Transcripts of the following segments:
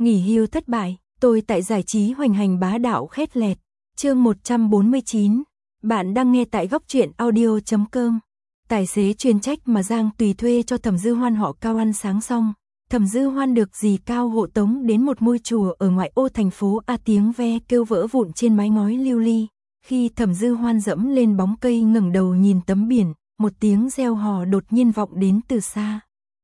Nghỉ hưu thất bại, tôi tại giải trí hoành hành bá đạo khét lẹt. Chương 149. Bạn đang nghe tại góc truyện audio.com. Tài xế chuyên trách mà Giang Tùy thuê cho Thẩm Dư Hoan họ Cao ăn sáng xong, Thẩm Dư Hoan được dì Cao hộ tống đến một ngôi chùa ở ngoại ô thành phố A. Tiếng ve kêu vỡ vụn trên mái ngói lưu ly. Khi Thẩm Dư Hoan dẫm lên bóng cây ngẩng đầu nhìn tấm biển, một tiếng reo hò đột nhiên vọng đến từ xa.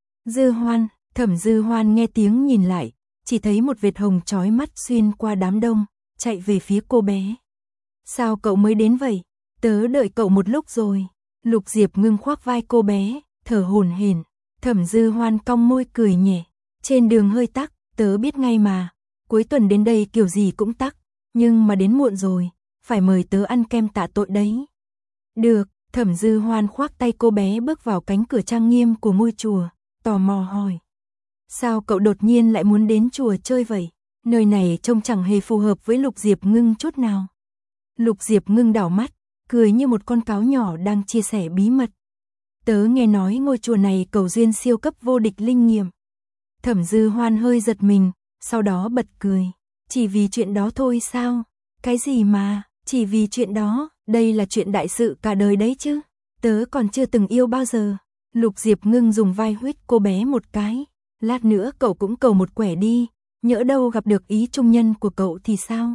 Dư Hoan, Thẩm Dư Hoan nghe tiếng nhìn lại, chỉ thấy một vệt hồng chói mắt xuyên qua đám đông, chạy về phía cô bé. Sao cậu mới đến vậy? Tớ đợi cậu một lúc rồi. Lục Diệp Ngưng khoác vai cô bé, thở hổn hển. Thẩm Dư Hoan cong môi cười nhẹ. Trên đường hơi tắc, tớ biết ngay mà. Cuối tuần đến đây kiểu gì cũng tắc, nhưng mà đến muộn rồi, phải mời tớ ăn kem tạ tội đấy. Được, Thẩm Dư Hoan khoác tay cô bé bước vào cánh cửa trang nghiêm của ngôi chùa, tò mò hỏi. Sao cậu đột nhiên lại muốn đến chùa chơi vậy? Nơi này trông chẳng hề phù hợp với Lục Diệp Ngưng chút nào. Lục Diệp Ngưng đảo mắt, cười như một con cáo nhỏ đang chia sẻ bí mật. Tớ nghe nói ngôi chùa này cầu duyên siêu cấp vô địch linh nghiệm. Thẩm Dư Hoan hơi giật mình, sau đó bật cười. Chỉ vì chuyện đó thôi sao? Cái gì mà, chỉ vì chuyện đó, đây là chuyện đại sự cả đời đấy chứ. Tớ còn chưa từng yêu bao giờ. Lục Diệp Ngưng dùng vai huýt cô bé một cái. Lát nữa cậu cũng cầu một quẻ đi, nhỡ đâu gặp được ý trung nhân của cậu thì sao?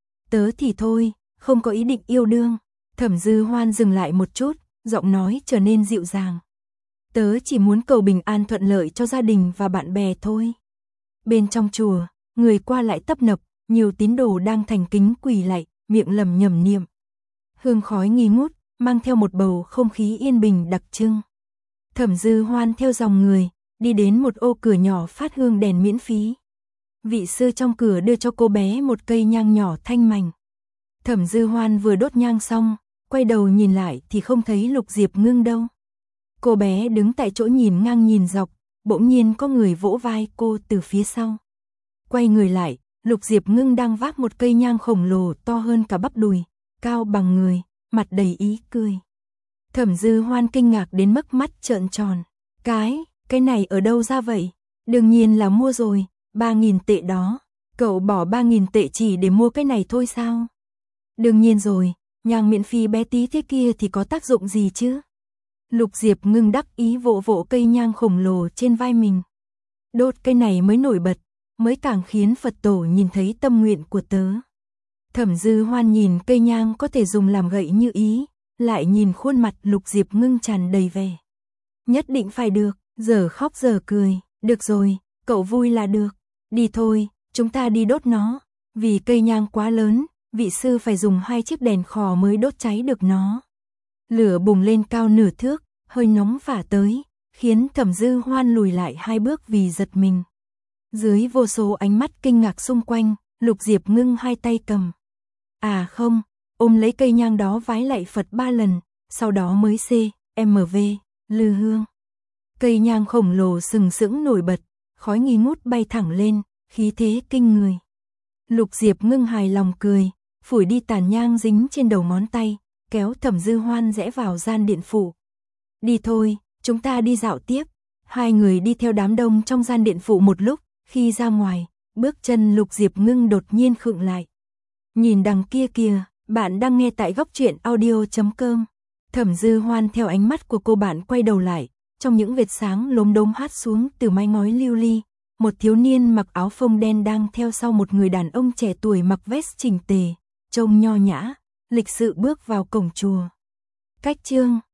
Tớ thì thôi, không có ý định yêu đương. Thẩm Dư Hoan dừng lại một chút, giọng nói trở nên dịu dàng. Tớ chỉ muốn cầu bình an thuận lợi cho gia đình và bạn bè thôi. Bên trong chùa, người qua lại tấp nập, nhiều tín đồ đang thành kính quỳ lạy, miệng lẩm nhẩm niệm. Hương khói nghi ngút, mang theo một bầu không khí yên bình đặc trưng. Thẩm Dư Hoan theo dòng người, đi đến một ô cửa nhỏ phát hương đèn miễn phí. Vị sư trong cửa đưa cho cô bé một cây nhang nhỏ thanh mảnh. Thẩm Dư Hoan vừa đốt nhang xong, quay đầu nhìn lại thì không thấy Lục Diệp Ngưng đâu. Cô bé đứng tại chỗ nhìn ngang nhìn dọc, bỗng nhiên có người vỗ vai cô từ phía sau. Quay người lại, Lục Diệp Ngưng đang vác một cây nhang khổng lồ to hơn cả bắp đùi, cao bằng người, mặt đầy ý cười. Thẩm Dư Hoan kinh ngạc đến mức mắt trợn tròn. Cái này ở đâu ra vậy? Đương nhiên là mua rồi, 3.000 tệ đó. Cậu bỏ 3.000 tệ chỉ để mua cái này thôi sao? Đương nhiên rồi, nhang miễn phí bé tí thế kia thì có tác dụng gì chứ? Lục Diệp Ngưng đắc ý vỗ vỗ cây nhang khổng lồ trên vai mình. Đốt cây này mới nổi bật, mới càng khiến Phật tổ nhìn thấy tâm nguyện của tớ. Thẩm Dư Hoan nhìn cây nhang có thể dùng làm gậy như ý, lại nhìn khuôn mặt Lục Diệp Ngưng tràn đầy vẻ. Nhất định phải được, giờ khóc giờ cười, được rồi, cậu vui là được. Đi thôi, chúng ta đi đốt nó, vì cây nhang quá lớn, vị sư phải dùng 2 chiếc đèn khò mới đốt cháy được nó. Lửa bùng lên cao nửa thước, hơi nóng phả tới, khiến Thẩm Dư Hoan lùi lại 2 bước vì giật mình. Dưới vô số ánh mắt kinh ngạc xung quanh, Lục Diệp Ngưng 2 tay cầm. À không, ôm lấy cây nhang đó vái lạy Phật 3 lần, sau đó mới CMV, lư hương. Cây nhang khổng lồ sừng sững nổi bật, khói nghi ngút bay thẳng lên, khí thế kinh người. Lục Diệp Ngưng hài lòng cười, phủi đi tàn nhang dính trên đầu ngón tay, kéo Thẩm Dư Hoan rẽ vào gian điện phủ. Đi thôi, chúng ta đi dạo tiếp. 2 người đi theo đám đông trong gian điện phủ một lúc, khi ra ngoài, bước chân Lục Diệp Ngưng đột nhiên khựng lại. Nhìn đằng kia kìa, bạn đang nghe tại góc truyện audio.com. Thẩm Dư Hoan theo ánh mắt của cô bạn quay đầu lại, trong những vệt sáng lốm đốm hát xuống từ mái ngói lưu ly, một thiếu niên mặc áo phông đen đang theo sau một người đàn ông trẻ tuổi mặc vest chỉnh tề, trông nho nhã, lịch sự bước vào cổng chùa. Cách chương